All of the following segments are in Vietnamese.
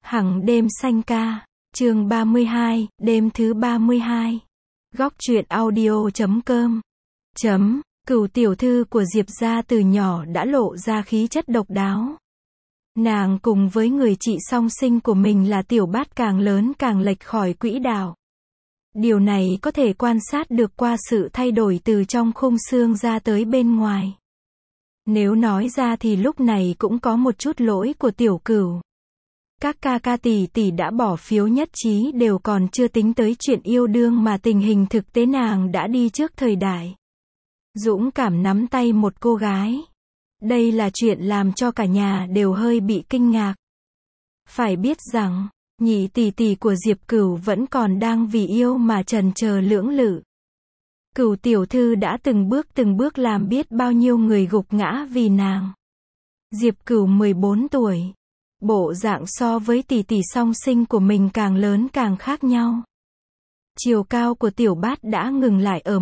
Hằng đêm xanh ca, chương 32, đêm thứ 32. Góc truyện audio.com. Cửu tiểu thư của Diệp gia từ nhỏ đã lộ ra khí chất độc đáo. Nàng cùng với người chị song sinh của mình là Tiểu Bát càng lớn càng lệch khỏi quỹ đạo. Điều này có thể quan sát được qua sự thay đổi từ trong khung xương ra tới bên ngoài. Nếu nói ra thì lúc này cũng có một chút lỗi của Tiểu Cửu. Các ca ca tỷ tỷ đã bỏ phiếu nhất trí đều còn chưa tính tới chuyện yêu đương mà tình hình thực tế nàng đã đi trước thời đại. Dũng cảm nắm tay một cô gái. Đây là chuyện làm cho cả nhà đều hơi bị kinh ngạc. Phải biết rằng, nhị tỷ tỷ của Diệp Cửu vẫn còn đang vì yêu mà chần chờ lưỡng lự. Cửu tiểu thư đã từng bước làm biết bao nhiêu người gục ngã vì nàng. Diệp Cửu 14 tuổi. Bộ dạng so với tỷ tỷ song sinh của mình càng lớn càng khác nhau. Chiều cao của Tiểu Bát đã ngừng lại ở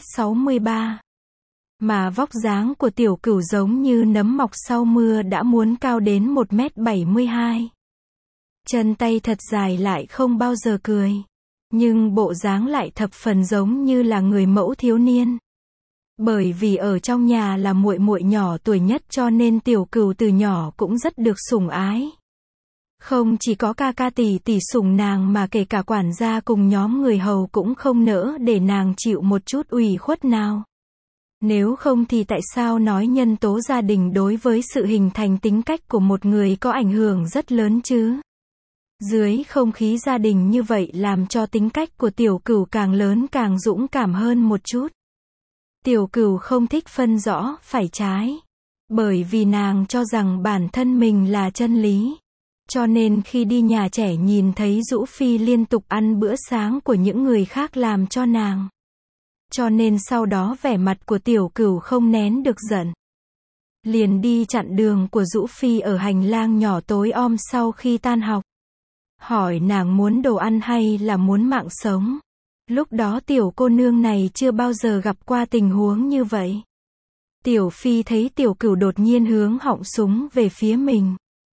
1m63. Mà vóc dáng của Tiểu Cửu giống như nấm mọc sau mưa đã muốn cao đến 1m72. Chân tay thật dài lại không bao giờ cười. Nhưng bộ dáng lại thập phần giống như là người mẫu thiếu niên. Bởi vì ở trong nhà là muội muội nhỏ tuổi nhất cho nên Tiểu Cửu từ nhỏ cũng rất được sủng ái. Không chỉ có ca ca tỷ tỷ sủng nàng mà kể cả quản gia cùng nhóm người hầu cũng không nỡ để nàng chịu một chút ủy khuất nào. Nếu không thì tại sao nói nhân tố gia đình đối với sự hình thành tính cách của một người có ảnh hưởng rất lớn chứ? Dưới không khí gia đình như vậy làm cho tính cách của Tiểu Cửu càng lớn càng dũng cảm hơn một chút. Tiểu Cửu không thích phân rõ phải trái. Bởi vì nàng cho rằng bản thân mình là chân lý. Cho nên khi đi nhà trẻ nhìn thấy Dũ Phi liên tục ăn bữa sáng của những người khác làm cho nàng. Cho nên sau đó vẻ mặt của Tiểu Cửu không nén được giận. Liền đi chặn đường của Dũ Phi ở hành lang nhỏ tối om sau khi tan học. Hỏi nàng muốn đồ ăn hay là muốn mạng sống. Lúc đó tiểu cô nương này chưa bao giờ gặp qua tình huống như vậy. Tiểu Phi thấy Tiểu Cửu đột nhiên hướng họng súng về phía mình.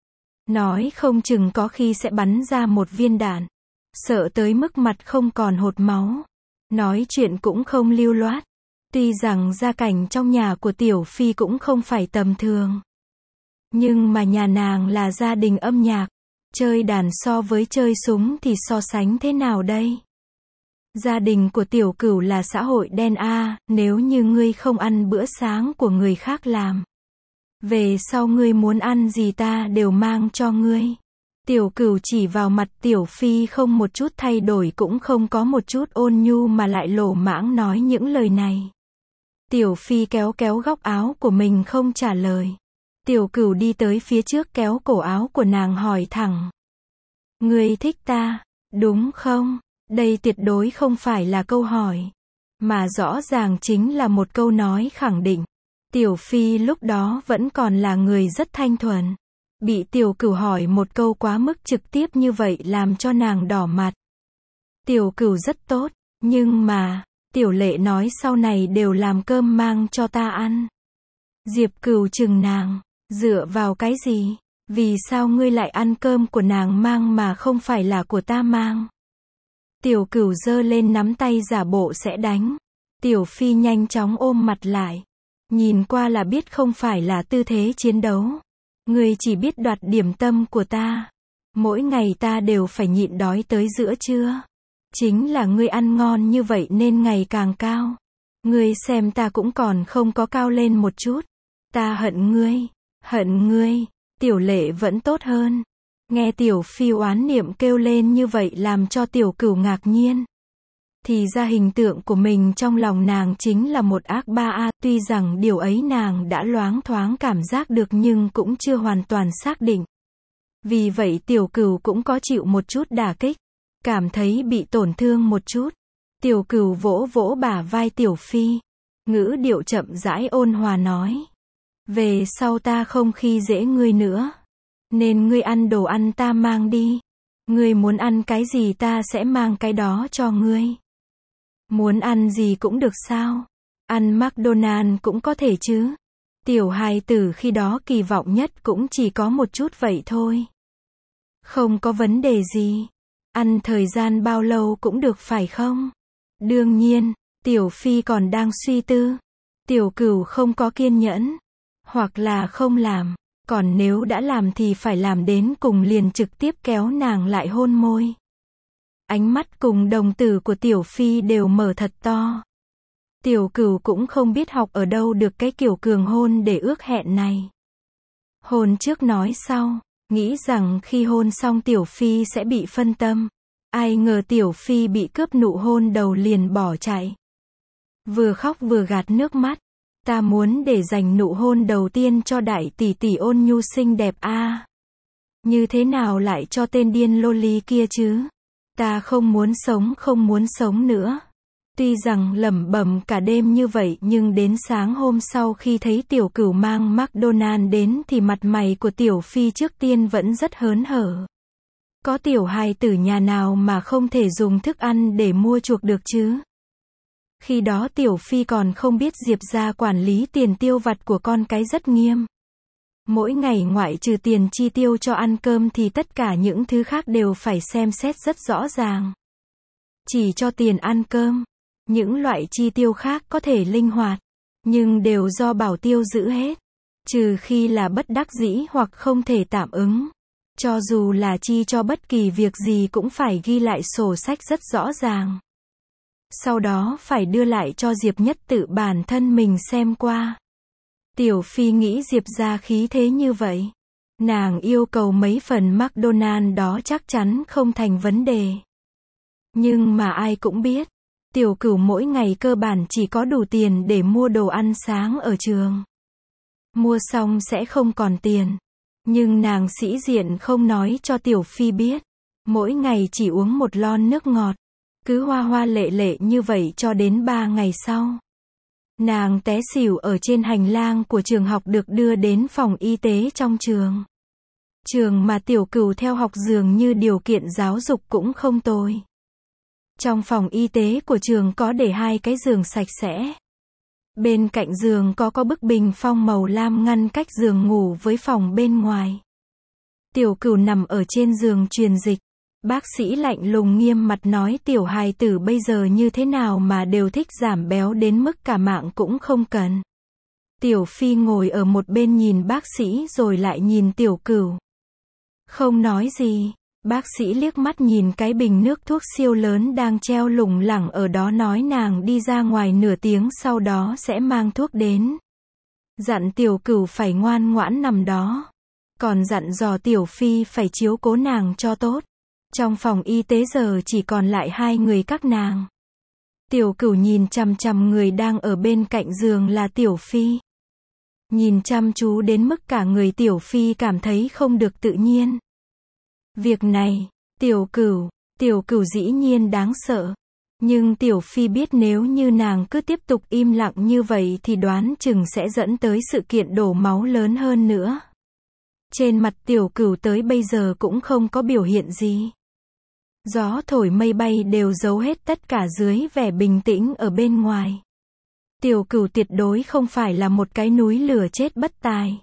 Nói không chừng có khi sẽ bắn ra một viên đạn. Sợ tới mức mặt không còn hột máu. Nói chuyện cũng không lưu loát. Tuy rằng gia cảnh trong nhà của Tiểu Phi cũng không phải tầm thường. Nhưng mà nhà nàng là gia đình âm nhạc. Chơi đàn so với chơi súng thì so sánh thế nào đây? Gia đình của Tiểu Cửu là xã hội đen a, nếu như ngươi không ăn bữa sáng của người khác làm. Về sau ngươi muốn ăn gì ta đều mang cho ngươi. Tiểu Cửu chỉ vào mặt Tiểu Phi không một chút thay đổi cũng không có một chút ôn nhu mà lại lỗ mãng nói những lời này. Tiểu Phi kéo góc áo của mình không trả lời. Tiểu Cửu đi tới phía trước kéo cổ áo của nàng hỏi thẳng. Ngươi thích ta, đúng không? Đây tuyệt đối không phải là câu hỏi. Mà rõ ràng chính là một câu nói khẳng định. Tiểu Phi lúc đó vẫn còn là người rất thanh thuần. Bị Tiểu Cửu hỏi một câu quá mức trực tiếp như vậy làm cho nàng đỏ mặt. Tiểu Cửu rất tốt, nhưng mà, Tiểu Lệ nói sau này đều làm cơm mang cho ta ăn. Diệp Cửu chừng nàng, dựa vào cái gì? Vì sao ngươi lại ăn cơm của nàng mang mà không phải là của ta mang? Tiểu Cửu giơ lên nắm tay giả bộ sẽ đánh. Tiểu Phi nhanh chóng ôm mặt lại. Nhìn qua là biết không phải là tư thế chiến đấu. Ngươi chỉ biết đoạt điểm tâm của ta. Mỗi ngày ta đều phải nhịn đói tới giữa trưa. Chính là ngươi ăn ngon như vậy nên ngày càng cao. Ngươi xem ta cũng còn không có cao lên một chút. Ta hận ngươi. Tiểu Lệ vẫn tốt hơn. Nghe Tiểu Phi oán niệm kêu lên như vậy làm cho Tiểu Cửu ngạc nhiên. Thì ra hình tượng của mình trong lòng nàng chính là một ác ba a, tuy rằng điều ấy nàng đã loáng thoáng cảm giác được nhưng cũng chưa hoàn toàn xác định. Vì vậy Tiểu Cửu cũng có chịu một chút đả kích, cảm thấy bị tổn thương một chút. Tiểu Cửu vỗ vỗ bả vai Tiểu Phi, ngữ điệu chậm rãi ôn hòa nói. Về sau ta không khi dễ ngươi nữa. Nên ngươi ăn đồ ăn ta mang đi. Ngươi muốn ăn cái gì ta sẽ mang cái đó cho ngươi. Muốn ăn gì cũng được sao? Ăn McDonald's cũng có thể chứ. Tiểu hài tử khi đó kỳ vọng nhất cũng chỉ có một chút vậy thôi. Không có vấn đề gì. Ăn thời gian bao lâu cũng được phải không? Đương nhiên, Tiểu Phi còn đang suy tư. Tiểu Cửu không có kiên nhẫn. Hoặc là không làm. Còn nếu đã làm thì phải làm đến cùng, liền trực tiếp kéo nàng lại hôn môi. Ánh mắt cùng đồng tử của Tiểu Phi đều mở thật to. Tiểu Cửu cũng không biết học ở đâu được cái kiểu cường hôn để ước hẹn này. Hôn trước nói sau, nghĩ rằng khi hôn xong Tiểu Phi sẽ bị phân tâm. Ai ngờ Tiểu Phi bị cướp nụ hôn đầu liền bỏ chạy. Vừa khóc vừa gạt nước mắt. Ta muốn để dành nụ hôn đầu tiên cho đại tỷ tỷ ôn nhu xinh đẹp a. Như thế nào lại cho tên điên loli kia chứ? Ta không muốn sống nữa. Tuy rằng lẩm bẩm cả đêm như vậy nhưng đến sáng hôm sau khi thấy Tiểu Cửu mang McDonald đến thì mặt mày của Tiểu Phi trước tiên vẫn rất hớn hở. Có tiểu hài tử nhà nào mà không thể dùng thức ăn để mua chuộc được chứ? Khi đó Tiểu Phi còn không biết Diệp gia quản lý tiền tiêu vặt của con cái rất nghiêm. Mỗi ngày ngoại trừ tiền chi tiêu cho ăn cơm thì tất cả những thứ khác đều phải xem xét rất rõ ràng. Chỉ cho tiền ăn cơm. Những loại chi tiêu khác có thể linh hoạt, nhưng đều do bảo tiêu giữ hết. Trừ khi là bất đắc dĩ hoặc không thể tạm ứng. Cho dù là chi cho bất kỳ việc gì cũng phải ghi lại sổ sách rất rõ ràng. Sau đó phải đưa lại cho Diệp Nhất Tự bản thân mình xem qua. Tiểu Phi nghĩ Diệp gia khí thế như vậy. Nàng yêu cầu mấy phần McDonald đó chắc chắn không thành vấn đề. Nhưng mà ai cũng biết. Tiểu Cửu mỗi ngày cơ bản chỉ có đủ tiền để mua đồ ăn sáng ở trường. Mua xong sẽ không còn tiền. Nhưng nàng sĩ diện không nói cho Tiểu Phi biết. Mỗi ngày chỉ uống một lon nước ngọt. Cứ hoa hoa lệ lệ như vậy cho đến 3 ngày sau. Nàng té xỉu ở trên hành lang của trường học được đưa đến phòng y tế trong trường. Trường mà Tiểu Cửu theo học dường như điều kiện giáo dục cũng không tồi. Trong phòng y tế của trường có để 2 cái giường sạch sẽ. Bên cạnh giường có bức bình phong màu lam ngăn cách giường ngủ với phòng bên ngoài. Tiểu Cửu nằm ở trên giường truyền dịch. Bác sĩ lạnh lùng nghiêm mặt nói tiểu hài tử bây giờ như thế nào mà đều thích giảm béo đến mức cả mạng cũng không cần. Tiểu Phi ngồi ở một bên nhìn bác sĩ rồi lại nhìn Tiểu Cửu. Không nói gì. Bác sĩ liếc mắt nhìn cái bình nước thuốc siêu lớn đang treo lủng lẳng ở đó nói nàng đi ra ngoài nửa tiếng sau đó sẽ mang thuốc đến. Dặn Tiểu Cửu phải ngoan ngoãn nằm đó. Còn dặn dò Tiểu Phi phải chiếu cố nàng cho tốt. Trong phòng y tế giờ chỉ còn lại 2 người các nàng. Tiểu Cửu nhìn chằm chằm người đang ở bên cạnh giường là Tiểu Phi. Nhìn chăm chú đến mức cả người Tiểu Phi cảm thấy không được tự nhiên. Việc này, Tiểu Cửu dĩ nhiên đáng sợ. Nhưng Tiểu Phi biết nếu như nàng cứ tiếp tục im lặng như vậy thì đoán chừng sẽ dẫn tới sự kiện đổ máu lớn hơn nữa. Trên mặt Tiểu Cửu tới bây giờ cũng không có biểu hiện gì. Gió thổi mây bay đều giấu hết tất cả dưới vẻ bình tĩnh ở bên ngoài. Tiểu Cửu tuyệt đối không phải là một cái núi lửa chết bất tài.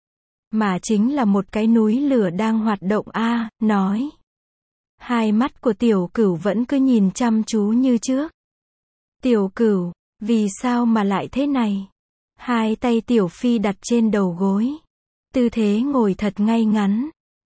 Mà chính là một cái núi lửa đang hoạt động nói. Hai mắt của Tiểu Cửu vẫn cứ nhìn chăm chú như trước. Tiểu Cửu, vì sao mà lại thế này? Hai tay Tiểu Phi đặt trên đầu gối. Tư thế ngồi thật ngay ngắn.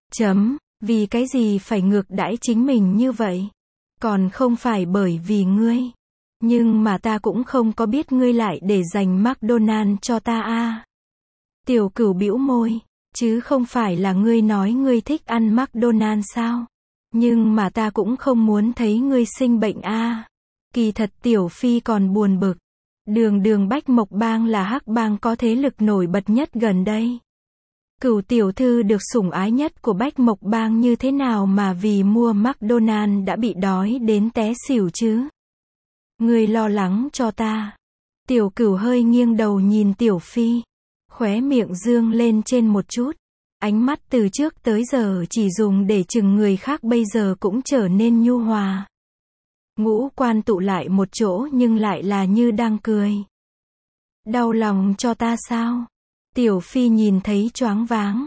Vì cái gì phải ngược đãi chính mình như vậy? Còn không phải bởi vì ngươi. Nhưng mà ta cũng không có biết ngươi lại để dành McDonald cho ta Tiểu Cửu bĩu môi. Chứ không phải là ngươi nói ngươi thích ăn McDonald sao? Nhưng mà ta cũng không muốn thấy ngươi sinh bệnh Kỳ thật Tiểu Phi còn buồn bực. Đường Bách Mộc Bang là hắc bang có thế lực nổi bật nhất gần đây. Cửu tiểu thư được sủng ái nhất của Bách Mộc Bang như thế nào mà vì mua McDonald đã bị đói đến té xỉu chứ? Ngươi lo lắng cho ta. Tiểu Cửu hơi nghiêng đầu nhìn Tiểu Phi. Khóe miệng dương lên trên một chút. Ánh mắt từ trước tới giờ chỉ dùng để chừng người khác bây giờ cũng trở nên nhu hòa. Ngũ quan tụ lại một chỗ nhưng lại là như đang cười. Đau lòng cho ta sao? Tiểu Phi nhìn thấy choáng váng.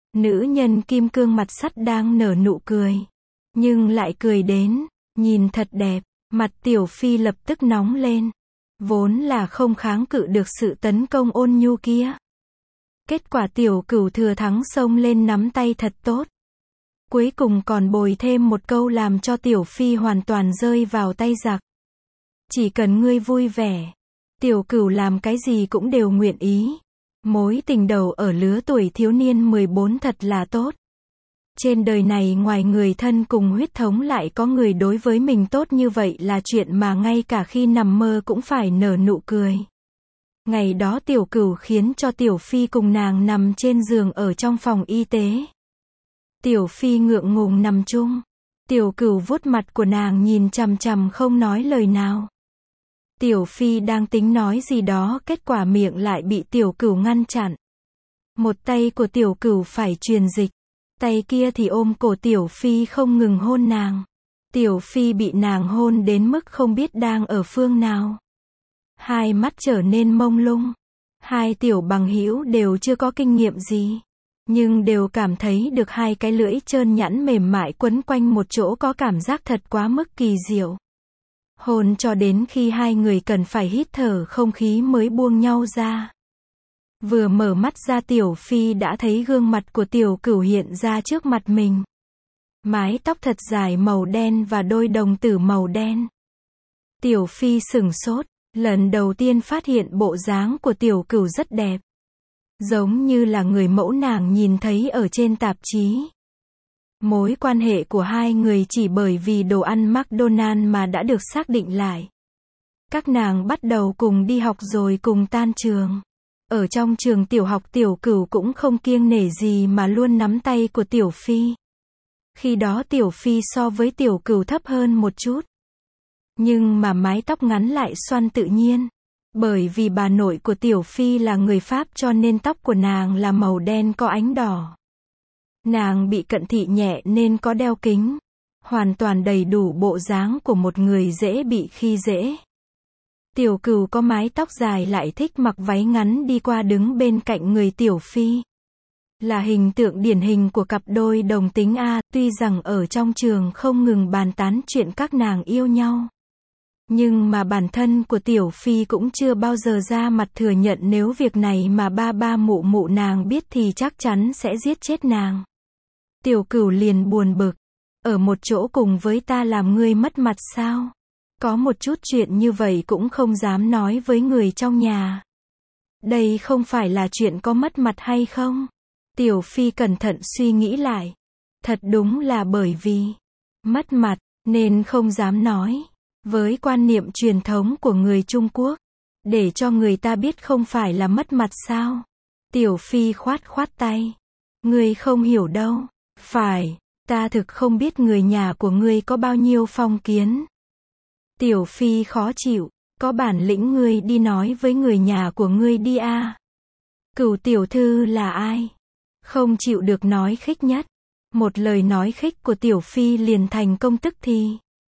Nữ nhân kim cương mặt sắt đang nở nụ cười. Nhưng lại cười đến, nhìn thật đẹp, mặt Tiểu Phi lập tức nóng lên. Vốn là không kháng cự được sự tấn công ôn nhu kia. Kết quả Tiểu Cửu thừa thắng xông lên nắm tay thật tốt. Cuối cùng còn bồi thêm một câu làm cho Tiểu Phi hoàn toàn rơi vào tay giặc. Chỉ cần ngươi vui vẻ, Tiểu Cửu làm cái gì cũng đều nguyện ý. Mối tình đầu ở lứa tuổi thiếu niên 14 thật là tốt. Trên đời này ngoài người thân cùng huyết thống lại có người đối với mình tốt như vậy là chuyện mà ngay cả khi nằm mơ cũng phải nở nụ cười. Ngày đó Tiểu Cửu khiến cho Tiểu Phi cùng nàng nằm trên giường ở trong phòng y tế. Tiểu Phi ngượng ngùng nằm chung. Tiểu Cửu vuốt mặt của nàng nhìn chằm chằm không nói lời nào. Tiểu Phi đang tính nói gì đó, kết quả miệng lại bị Tiểu Cửu ngăn chặn. Một tay của Tiểu Cửu phải truyền dịch, tay kia thì ôm cổ Tiểu Phi không ngừng hôn nàng. Tiểu Phi bị nàng hôn đến mức không biết đang ở phương nào. Hai mắt trở nên mông lung. Hai tiểu bằng hữu đều chưa có kinh nghiệm gì, nhưng đều cảm thấy được hai cái lưỡi trơn nhẵn mềm mại quấn quanh một chỗ có cảm giác thật quá mức kỳ diệu. Hôn cho đến khi hai người cần phải hít thở không khí mới buông nhau ra. Vừa mở mắt ra Tiểu Phi đã thấy gương mặt của Tiểu Cửu hiện ra trước mặt mình. Mái tóc thật dài màu đen và đôi đồng tử màu đen. Tiểu Phi sửng sốt, lần đầu tiên phát hiện bộ dáng của Tiểu Cửu rất đẹp. Giống như là người mẫu nàng nhìn thấy ở trên tạp chí. Mối quan hệ của hai người chỉ bởi vì đồ ăn McDonald's mà đã được xác định lại. Các nàng bắt đầu cùng đi học rồi cùng tan trường. Ở trong trường tiểu học Tiểu Cửu cũng không kiêng nể gì mà luôn nắm tay của Tiểu Phi. Khi đó Tiểu Phi so với Tiểu Cửu thấp hơn một chút. Nhưng mà mái tóc ngắn lại xoăn tự nhiên. Bởi vì bà nội của Tiểu Phi là người Pháp cho nên tóc của nàng là màu đen có ánh đỏ. Nàng bị cận thị nhẹ nên có đeo kính. Hoàn toàn đầy đủ bộ dáng của một người dễ bị khi dễ. Tiểu Cửu có mái tóc dài lại thích mặc váy ngắn đi qua đứng bên cạnh người Tiểu Phi. Là hình tượng điển hình của cặp đôi đồng tính A, tuy rằng ở trong trường không ngừng bàn tán chuyện các nàng yêu nhau. Nhưng mà bản thân của Tiểu Phi cũng chưa bao giờ ra mặt thừa nhận nếu việc này mà ba mụ mụ nàng biết thì chắc chắn sẽ giết chết nàng. Tiểu Cửu liền buồn bực. Ở một chỗ cùng với ta làm ngươi mất mặt sao? Có một chút chuyện như vậy cũng không dám nói với người trong nhà. Đây không phải là chuyện có mất mặt hay không? Tiểu Phi cẩn thận suy nghĩ lại. Thật đúng là bởi vì mất mặt nên không dám nói. Với quan niệm truyền thống của người Trung Quốc, để cho người ta biết không phải là mất mặt sao? Tiểu Phi khoát khoát tay. Ngươi không hiểu đâu. Phải, ta thực không biết người nhà của ngươi có bao nhiêu phong kiến. Tiểu Phi khó chịu, có bản lĩnh ngươi đi nói với người nhà của ngươi đi a. Cửu tiểu thư là ai? Không chịu được nói khích nhất. Một lời nói khích của Tiểu Phi liền thành công tức thì.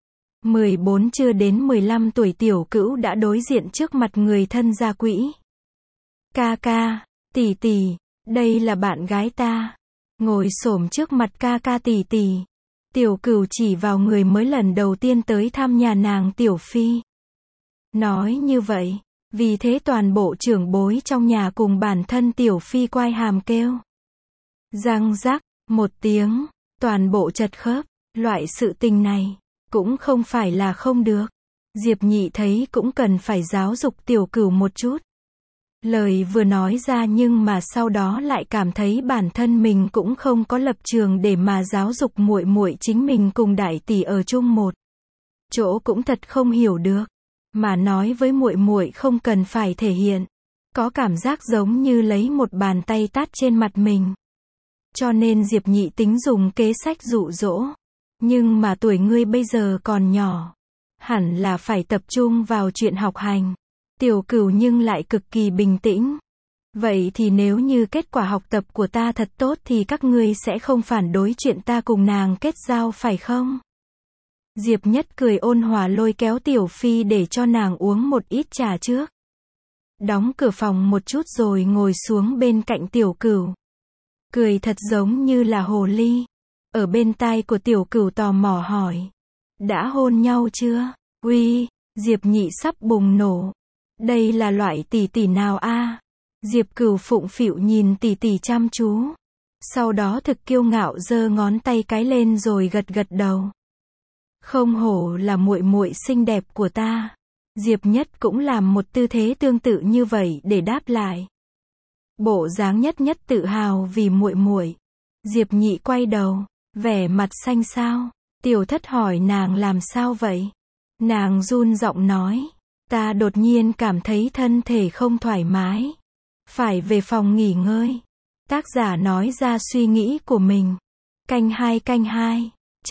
14 chưa đến 15 tuổi Tiểu Cửu đã đối diện trước mặt người thân gia quỹ. Ca ca, tỷ tỷ, đây là bạn gái ta. Ngồi xổm trước mặt ca ca tỷ tỷ. Tiểu Cửu chỉ vào người mới lần đầu tiên tới thăm nhà nàng Tiểu Phi. Nói như vậy, vì thế toàn bộ trưởng bối trong nhà cùng bản thân Tiểu Phi quai hàm kêu. Răng rắc, một tiếng, toàn bộ chật khớp, loại sự tình này, cũng không phải là không được. Diệp Nhị thấy cũng cần phải giáo dục Tiểu Cửu một chút. Lời vừa nói ra nhưng mà sau đó lại cảm thấy bản thân mình cũng không có lập trường để mà giáo dục muội muội chính mình cùng đại tỷ ở chung một chỗ cũng thật không hiểu được, mà nói với muội muội không cần phải thể hiện, có cảm giác giống như lấy một bàn tay tát trên mặt mình. Cho nên Diệp Nhị tính dùng kế sách dụ dỗ, nhưng mà tuổi ngươi bây giờ còn nhỏ, hẳn là phải tập trung vào chuyện học hành. Tiểu Cửu nhưng lại cực kỳ bình tĩnh. Vậy thì nếu như kết quả học tập của ta thật tốt thì các ngươi sẽ không phản đối chuyện ta cùng nàng kết giao phải không? Diệp Nhất cười ôn hòa lôi kéo Tiểu Phi để cho nàng uống một ít trà trước. Đóng cửa phòng một chút rồi ngồi xuống bên cạnh Tiểu Cửu. cười thật giống như là hồ ly. Ở bên tai của Tiểu Cửu tò mò hỏi. Đã hôn nhau chưa? Uy, Diệp Nhị sắp bùng nổ. Đây là loại tỷ tỷ nào a? Diệp Cửu phụng phịu nhìn tỷ tỷ chăm chú. Sau đó thực kiêu ngạo giơ ngón tay cái lên rồi gật gật đầu. Không hổ là muội muội xinh đẹp của ta. Diệp Nhất cũng làm một tư thế tương tự như vậy để đáp lại. Bộ dáng Nhất Nhất tự hào vì muội muội. Diệp Nhị quay đầu, vẻ mặt xanh xao. Tiểu Thất hỏi nàng làm sao vậy? Nàng run giọng nói, ta đột nhiên cảm thấy thân thể không thoải mái, phải về phòng nghỉ ngơi. Tác giả nói ra suy nghĩ của mình. Canh hai,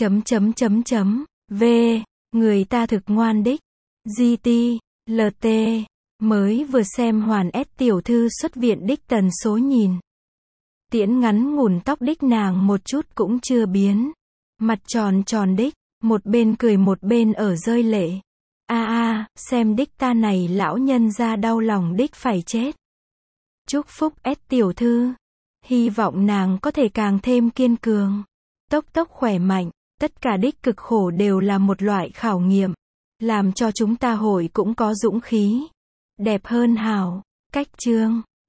v, người ta thực ngoan đích. GT, LT, mới vừa xem hoàn S tiểu thư xuất viện đích tần số nhìn. Tiễn ngắn ngủn tóc đích nàng một chút cũng chưa biến. Mặt tròn tròn đích, một bên cười một bên ở rơi lệ. Xem đích ta này lão nhân ra đau lòng đích phải chết. Chúc phúc S tiểu thư. Hy vọng nàng có thể càng thêm kiên cường. Tốc khỏe mạnh, tất cả đích cực khổ đều là một loại khảo nghiệm. Làm cho chúng ta hội cũng có dũng khí. Đẹp hơn hảo. Cách chương.